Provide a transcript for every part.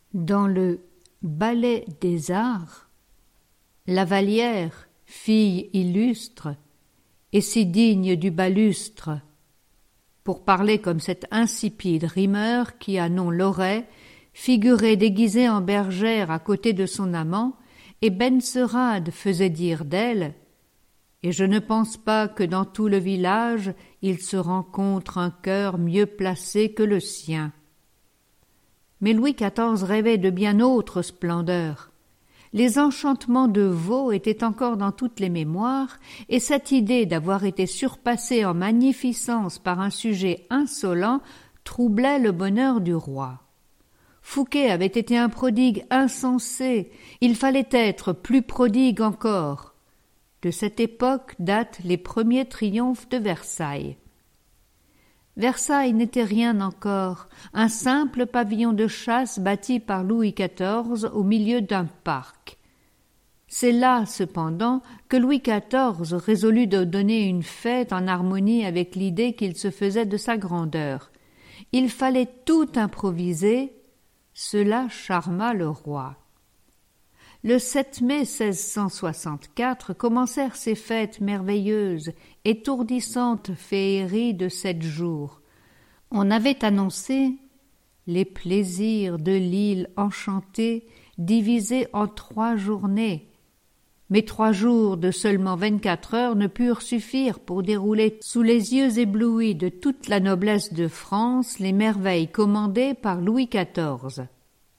Dans le Ballet des Arts, la Vallière, fille illustre, et si digne du balustre, pour parler comme cet insipide rimeur qui a nom Loret, figurait déguisée en bergère à côté de son amant, et Benserade faisait dire d'elle « Et je ne pense pas que dans tout le village il se rencontre un cœur mieux placé que le sien. » Mais Louis XIV rêvait de bien autres splendeurs. Les enchantements de Vaux étaient encore dans toutes les mémoires, et cette idée d'avoir été surpassé en magnificence par un sujet insolent troublait le bonheur du roi. Fouquet avait été un prodigue insensé, il fallait être plus prodigue encore. De cette époque datent les premiers triomphes de Versailles. Versailles n'était rien encore, un simple pavillon de chasse bâti par Louis XIV au milieu d'un parc. C'est là, cependant, que Louis XIV résolut de donner une fête en harmonie avec l'idée qu'il se faisait de sa grandeur. Il fallait tout improviser, cela charma le roi. Le 7 mai 1664 commencèrent ces fêtes merveilleuses, étourdissantes féeries de 7 jours. On avait annoncé les plaisirs de l'île enchantée divisés en 3 journées. Mais 3 jours de seulement 24 heures ne purent suffire pour dérouler sous les yeux éblouis de toute la noblesse de France les merveilles commandées par Louis XIV.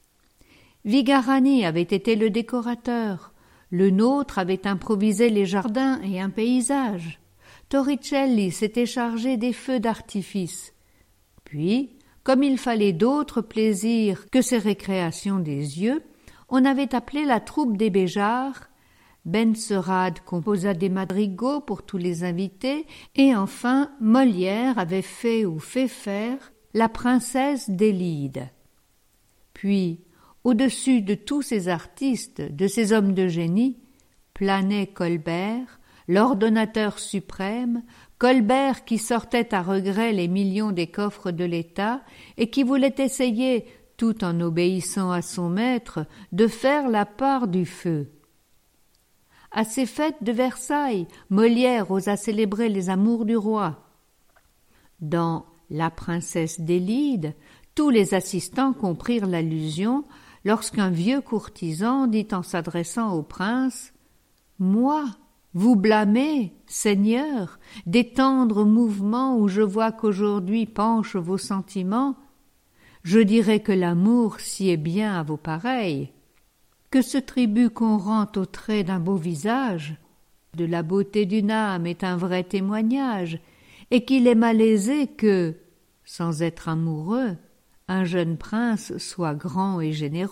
Vigarani avait été le décorateur, le nôtre avait improvisé les jardins et un paysage, Torricelli s'était chargé des feux d'artifice. Puis, comme il fallait d'autres plaisirs que ces récréations des yeux, on avait appelé la troupe des Béjards, Benserade composa des madrigaux pour tous les invités, et enfin Molière avait fait ou fait faire la princesse d'Élide. Puis, au-dessus de tous ces artistes, de ces hommes de génie, planait Colbert, l'ordonnateur suprême, Colbert qui sortait à regret les millions des coffres de l'État et qui voulait essayer, tout en obéissant à son maître, de faire la part du feu. À ces fêtes de Versailles, Molière osa célébrer les amours du roi. Dans La princesse d'Élide, tous les assistants comprirent l'allusion lorsqu'un vieux courtisan dit en s'adressant au prince « Moi, vous blâmez, Seigneur, des tendres mouvements où je vois qu'aujourd'hui penchent vos sentiments. Je dirais que l'amour sied bien à vos pareils, que ce tribut qu'on rend au trait d'un beau visage, de la beauté d'une âme est un vrai témoignage, et qu'il est malaisé que, sans être amoureux, un jeune prince soit grand et généreux. »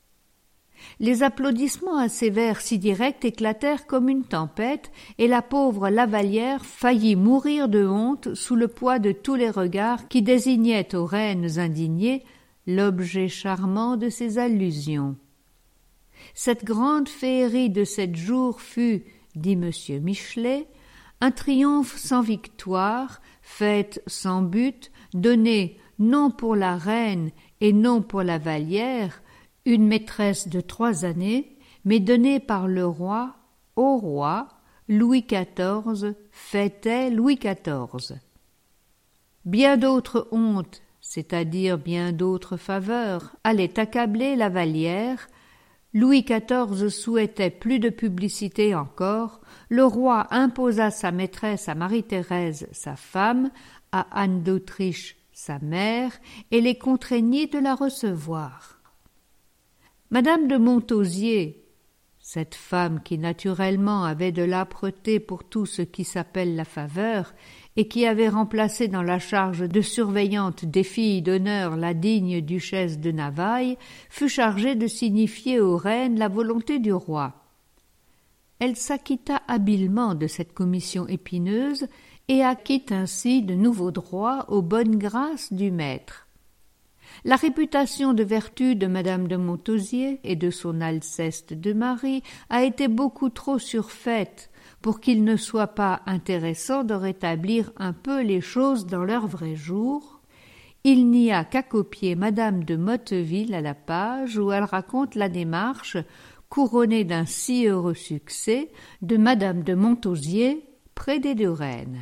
Les applaudissements à ces vers si directs éclatèrent comme une tempête, et la pauvre Lavallière faillit mourir de honte sous le poids de tous les regards qui désignaient aux reines indignées l'objet charmant de ces allusions. Cette grande féerie de 7 jours fut, dit M. Michelet, un triomphe sans victoire, fête sans but, donné non pour la reine et non pour la Vallière, une maîtresse de 3 années, mais donnée par le roi au roi. Louis XIV fêtait Louis XIV. Bien d'autres hontes, c'est-à-dire bien d'autres faveurs, allaient accabler la Vallière. Louis XIV souhaitait plus de publicité encore. Le roi imposa sa maîtresse à Marie-Thérèse, sa femme, à Anne d'Autriche, sa mère, et les contraignit de la recevoir. Madame de Montausier, cette femme qui naturellement avait de l'âpreté pour tout ce qui s'appelle la faveur, et qui avait remplacé dans la charge de surveillante des filles d'honneur la digne duchesse de Navailles, fut chargée de signifier aux reines la volonté du roi. Elle s'acquitta habilement de cette commission épineuse et acquit ainsi de nouveaux droits aux bonnes grâces du maître. La réputation de vertu de madame de Montausier et de son Alceste de Marie a été beaucoup trop surfaite pour qu'il ne soit pas intéressant de rétablir un peu les choses dans leur vrai jour. il n'y a qu'à copier Madame de Motteville à la page où elle raconte la démarche, couronnée d'un si heureux succès, de Madame de Montausier près des deux reines.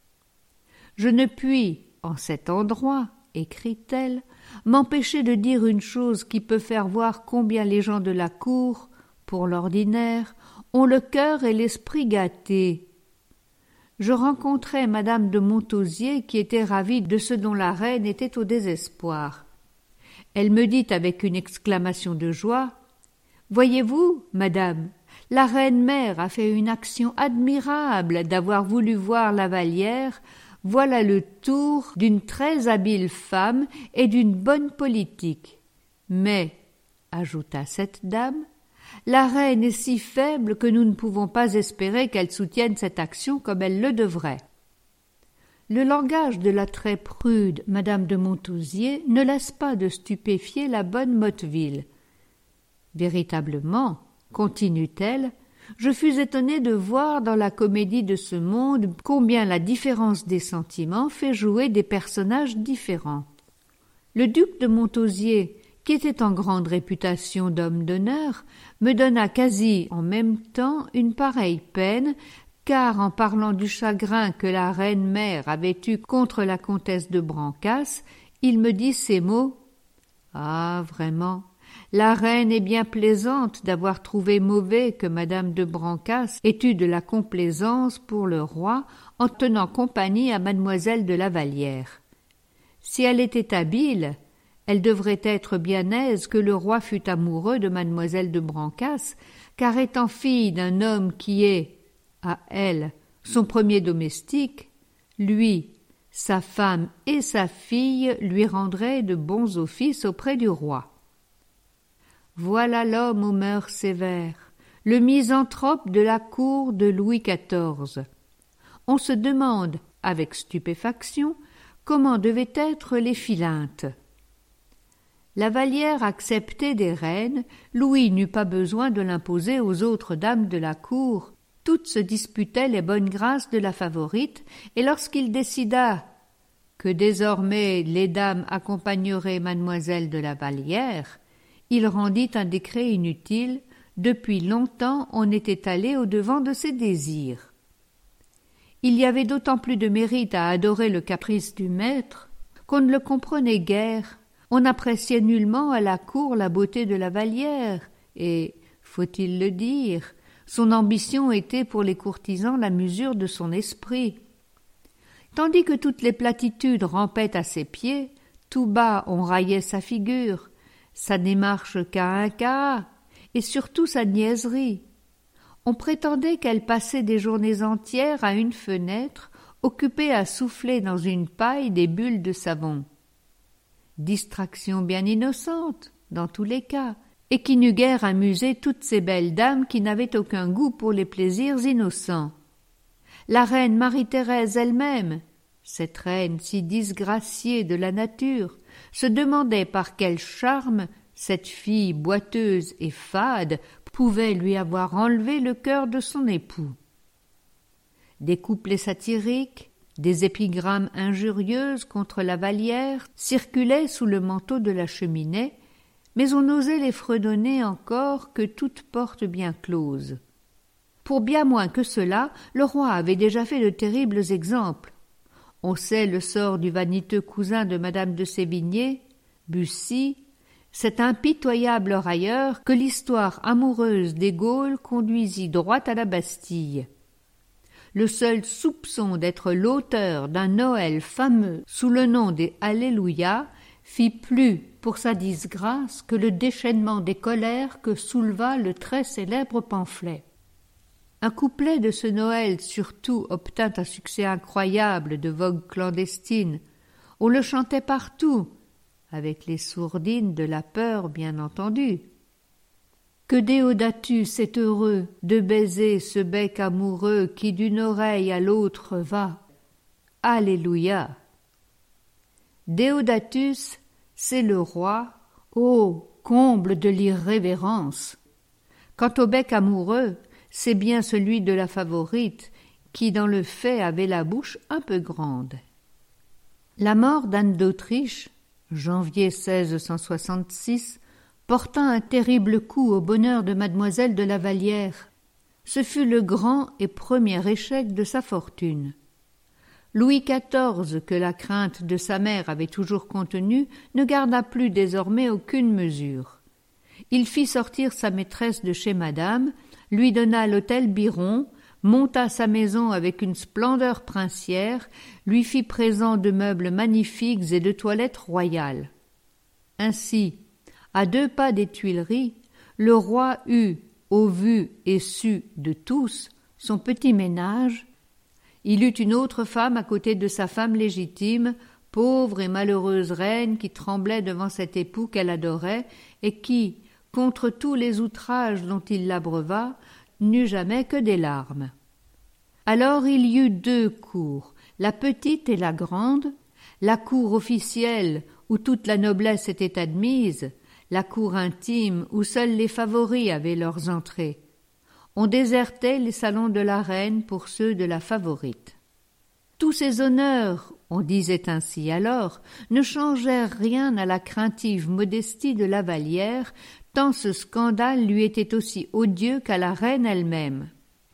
« Je ne puis, en cet endroit, écrit-elle, m'empêcher de dire une chose qui peut faire voir combien les gens de la cour, pour l'ordinaire, ont le cœur et l'esprit gâtés. Je rencontrai Madame de Montausier qui était ravie de ce dont la reine était au désespoir. Elle me dit avec une exclamation de joie « Voyez-vous, madame, la reine-mère a fait une action admirable d'avoir voulu voir la Vallière. Voilà le tour d'une très habile femme et d'une bonne politique. Mais, ajouta cette dame, la reine est si faible que nous ne pouvons pas espérer qu'elle soutienne cette action comme elle le devrait. » Le langage de la très prude Madame de Montausier ne laisse pas de stupéfier la bonne Motteville. « Véritablement, continue-t-elle, je fus étonnée de voir dans la comédie de ce monde combien la différence des sentiments fait jouer des personnages différents. Le duc de Montausier, qui était en grande réputation d'homme d'honneur, me donna quasi en même temps une pareille peine, car en parlant du chagrin que la reine-mère avait eu contre la comtesse de Brancas, il me dit ces mots « Ah, vraiment, la reine est bien plaisante d'avoir trouvé mauvais que Madame de Brancas ait eu de la complaisance pour le roi en tenant compagnie à Mademoiselle de la Vallière. Si elle était habile, elle devrait être bien aise que le roi fût amoureux de Mademoiselle de Brancas, car étant fille d'un homme qui est, à elle, son premier domestique, lui, sa femme et sa fille lui rendraient de bons offices auprès du roi. Voilà l'homme aux mœurs sévères, le misanthrope de la cour de Louis XIV. On se demande, avec stupéfaction, comment devaient être les Philinte. La Vallière acceptait des reines, Louis n'eut pas besoin de l'imposer aux autres dames de la cour. Toutes se disputaient les bonnes grâces de la favorite, et lorsqu'il décida que désormais les dames accompagneraient Mademoiselle de la Vallière, il rendit un décret inutile. Depuis longtemps on était allé au-devant de ses désirs. Il y avait d'autant plus de mérite à adorer le caprice du maître qu'on ne le comprenait guère. On n'appréciait nullement à la cour la beauté de la Vallière, et, faut-il le dire, son ambition était pour les courtisans la mesure de son esprit. Tandis que toutes les platitudes rampaient à ses pieds, tout bas on raillait sa figure, sa démarche caïnca, et surtout sa niaiserie. On prétendait qu'elle passait des journées entières à une fenêtre, occupée à souffler dans une paille des bulles de savon. Distraction bien innocente, dans tous les cas, et qui n'eût guère amusé toutes ces belles dames qui n'avaient aucun goût pour les plaisirs innocents. La reine Marie-Thérèse elle-même, cette reine si disgraciée de la nature, se demandait par quel charme cette fille boiteuse et fade pouvait lui avoir enlevé le cœur de son époux. Des couplets satiriques, des épigrammes injurieuses contre la Vallière circulaient sous le manteau de la cheminée, mais on n'osait les fredonner encore que toute porte bien close. Pour bien moins que cela, le roi avait déjà fait de terribles exemples. On sait le sort du vaniteux cousin de Madame de Sévigné, Bussy, cet impitoyable railleur que l'histoire amoureuse des Gaules conduisit droit à la Bastille. Le seul soupçon d'être l'auteur d'un Noël fameux sous le nom des Alléluia fit plus pour sa disgrâce que le déchaînement des colères que souleva le très célèbre pamphlet. Un couplet de ce Noël surtout obtint un succès incroyable de vogue clandestine. On le chantait partout, avec les sourdines de la peur bien entendu. Que Déodatus est heureux de baiser ce bec amoureux qui d'une oreille à l'autre va. Alléluia. Déodatus, c'est le roi, ô comble de l'irrévérence. Quant au bec amoureux, c'est bien celui de la favorite qui dans le fait avait la bouche un peu grande. La mort d'Anne d'Autriche, janvier 1666, porta un terrible coup au bonheur de mademoiselle de La Vallière. Ce fut le grand et premier échec de sa fortune. Louis XIV, que la crainte de sa mère avait toujours contenu, ne garda plus désormais aucune mesure. Il fit sortir sa maîtresse de chez madame, lui donna l'hôtel Biron, monta sa maison avec une splendeur princière, lui fit présent de meubles magnifiques et de toilettes royales. Ainsi, à 2 pas des Tuileries, le roi eut, au vu et su de tous, son petit ménage. Il eut une autre femme à côté de sa femme légitime, pauvre et malheureuse reine qui tremblait devant cet époux qu'elle adorait et qui, contre tous les outrages dont il l'abreuva, n'eut jamais que des larmes. Alors il y eut 2 cours, la petite et la grande, la cour officielle où toute la noblesse était admise, la cour intime où seuls les favoris avaient leurs entrées. On désertait les salons de la reine pour ceux de la favorite. Tous ces honneurs, on disait ainsi alors, ne changèrent rien à la craintive modestie de La Vallière, tant ce scandale lui était aussi odieux qu'à la reine elle-même.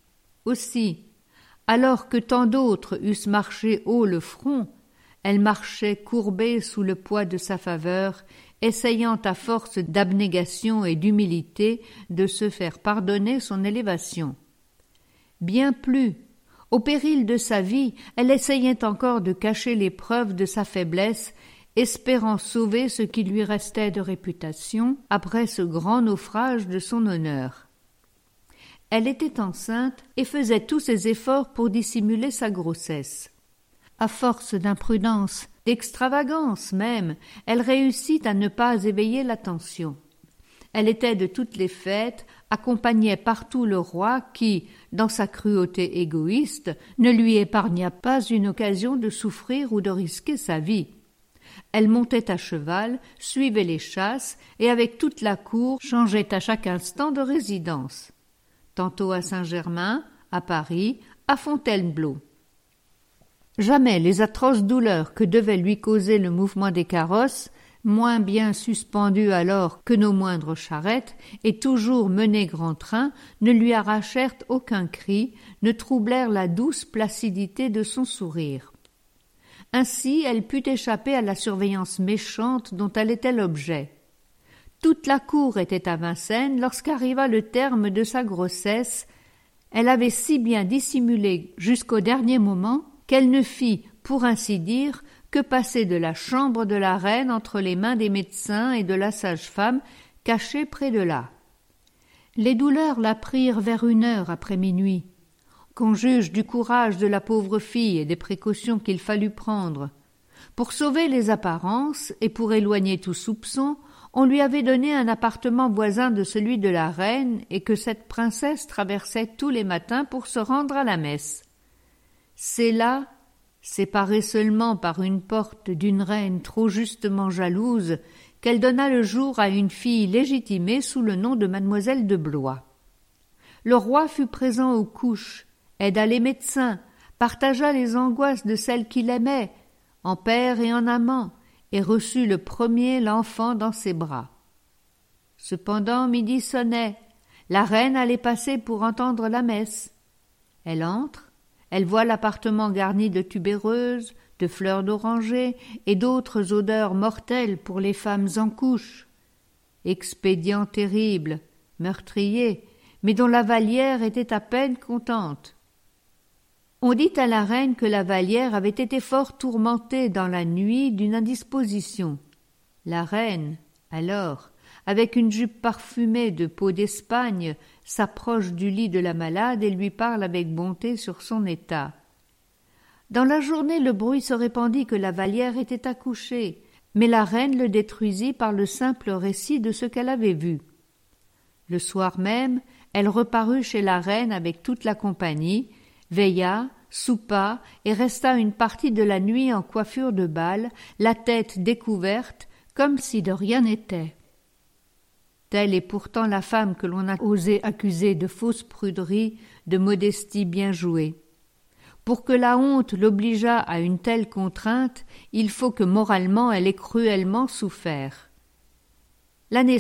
Aussi, alors que tant d'autres eussent marché haut le front, elle marchait courbée sous le poids de sa faveur, essayant à force d'abnégation et d'humilité de se faire pardonner son élévation. Bien plus, au péril de sa vie, elle essayait encore de cacher les preuves de sa faiblesse, espérant sauver ce qui lui restait de réputation après ce grand naufrage de son honneur. Elle était enceinte et faisait tous ses efforts pour dissimuler sa grossesse. À force d'imprudence, d'extravagance même, elle réussit à ne pas éveiller l'attention. Elle était de toutes les fêtes, accompagnait partout le roi qui, dans sa cruauté égoïste, ne lui épargna pas une occasion de souffrir ou de risquer sa vie. Elle montait à cheval, suivait les chasses et avec toute la cour changeait à chaque instant de résidence. Tantôt à Saint-Germain, à Paris, à Fontainebleau. Jamais les atroces douleurs que devait lui causer le mouvement des carrosses, moins bien suspendus alors que nos moindres charrettes, et toujours menés grand train, ne lui arrachèrent aucun cri, ne troublèrent la douce placidité de son sourire. Ainsi elle put échapper à la surveillance méchante dont elle était l'objet. Toute la cour était à Vincennes lorsqu'arriva le terme de sa grossesse. Elle avait si bien dissimulé jusqu'au dernier moment qu'elle ne fit, pour ainsi dire, que passer de la chambre de la reine entre les mains des médecins et de la sage-femme cachée près de là. Les douleurs la prirent vers 1 heure après minuit. Qu'on juge du courage de la pauvre fille et des précautions qu'il fallut prendre. Pour sauver les apparences et pour éloigner tout soupçon, on lui avait donné un appartement voisin de celui de la reine et que cette princesse traversait tous les matins pour se rendre à la messe. C'est là, séparée seulement par une porte d'une reine trop justement jalouse, qu'elle donna le jour à une fille légitimée sous le nom de mademoiselle de Blois. Le roi fut présent aux couches, aida les médecins, partagea les angoisses de celle qu'il aimait, en père et en amant, et reçut le premier l'enfant dans ses bras. Cependant midi sonnait, la reine allait passer pour entendre la messe. Elle entre, elle voit l'appartement garni de tubéreuses, de fleurs d'oranger et d'autres odeurs mortelles pour les femmes en couche. Expédient terrible, meurtrier, mais dont la Vallière était à peine contente. On dit à la reine que la Vallière avait été fort tourmentée dans la nuit d'une indisposition. La reine, alors, avec une jupe parfumée de peau d'Espagne, s'approche du lit de la malade et lui parle avec bonté sur son état. Dans la journée, le bruit se répandit que la Vallière était accouchée, mais la reine le détruisit par le simple récit de ce qu'elle avait vu. Le soir même, elle reparut chez la reine avec toute la compagnie, veilla, soupa et resta une partie de la nuit en coiffure de bal, la tête découverte, comme si de rien n'était. Telle est pourtant la femme que l'on a osé accuser de fausse pruderie, de modestie bien jouée. Pour que la honte l'obligeât à une telle contrainte, il faut que moralement elle ait cruellement souffert. L'année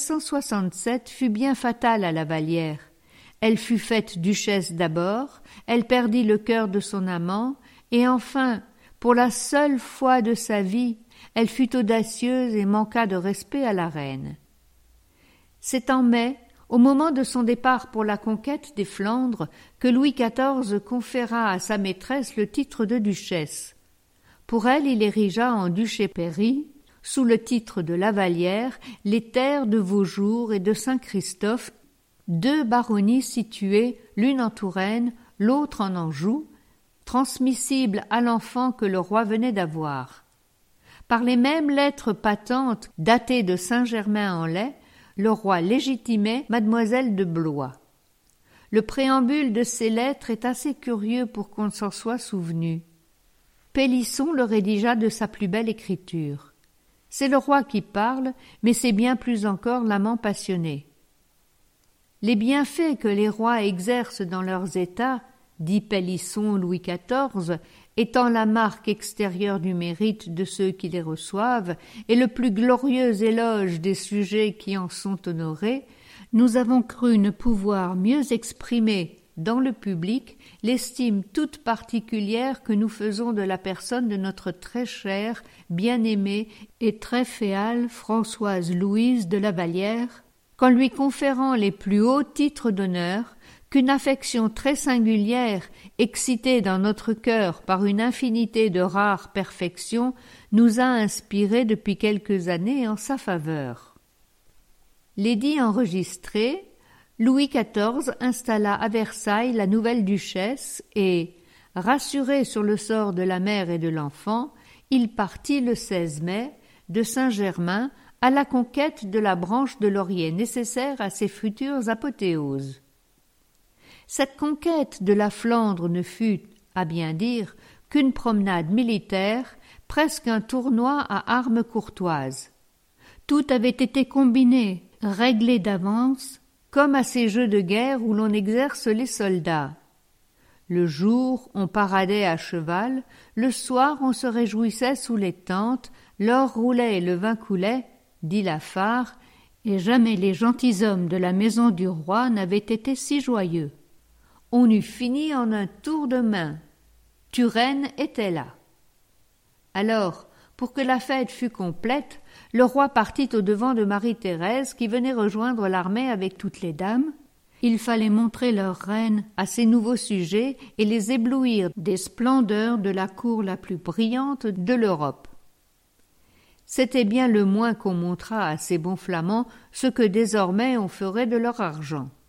1667 fut bien fatale à la Vallière. Elle fut faite duchesse d'abord, elle perdit le cœur de son amant, et enfin, pour la seule fois de sa vie, elle fut audacieuse et manqua de respect à la reine. C'est en mai, au moment de son départ pour la conquête des Flandres, que Louis XIV conféra à sa maîtresse le titre de duchesse. Pour elle, il érigea en duché-pairie, sous le titre de la Vallière, les terres de Vaujour et de Saint-Christophe, 2 baronnies situées, l'une en Touraine, l'autre en Anjou, transmissibles à l'enfant que le roi venait d'avoir. Par les mêmes lettres patentes datées de Saint-Germain-en-Laye, le roi légitimait mademoiselle de Blois. Le préambule de ces lettres est assez curieux pour qu'on s'en soit souvenu. Pélisson le rédigea de sa plus belle écriture. C'est le roi qui parle, mais c'est bien plus encore l'amant passionné. Les bienfaits que les rois exercent dans leurs États, dit Pélisson Louis XIV, étant la marque extérieure du mérite de ceux qui les reçoivent et le plus glorieux éloge des sujets qui en sont honorés, nous avons cru ne pouvoir mieux exprimer dans le public l'estime toute particulière que nous faisons de la personne de notre très chère, bien-aimée et très féale Françoise Louise de la Vallière, qu'en lui conférant les plus hauts titres d'honneur, qu'une affection très singulière, excitée dans notre cœur par une infinité de rares perfections, nous a inspiré depuis quelques années en sa faveur. L'édit enregistré, Louis XIV installa à Versailles la nouvelle duchesse et, rassuré sur le sort de la mère et de l'enfant, il partit le 16 mai de Saint-Germain à la conquête de la branche de laurier nécessaire à ses futures apothéoses. Cette conquête de la Flandre ne fut, à bien dire, qu'une promenade militaire, presque un tournoi à armes courtoises. Tout avait été combiné, réglé d'avance, comme à ces jeux de guerre où l'on exerce les soldats. Le jour, on paradait à cheval, le soir, on se réjouissait sous les tentes, l'or roulait et le vin coulait, dit Lafare, et jamais les gentilshommes de la maison du roi n'avaient été si joyeux. On eût fini en un tour de main. Turenne était là. Alors, pour que la fête fût complète, le roi partit au-devant de Marie-Thérèse qui venait rejoindre l'armée avec toutes les dames. Il fallait montrer leur reine à ces nouveaux sujets et les éblouir des splendeurs de la cour la plus brillante de l'Europe. C'était bien le moins qu'on montrât à ces bons Flamands ce que désormais on ferait de leur argent.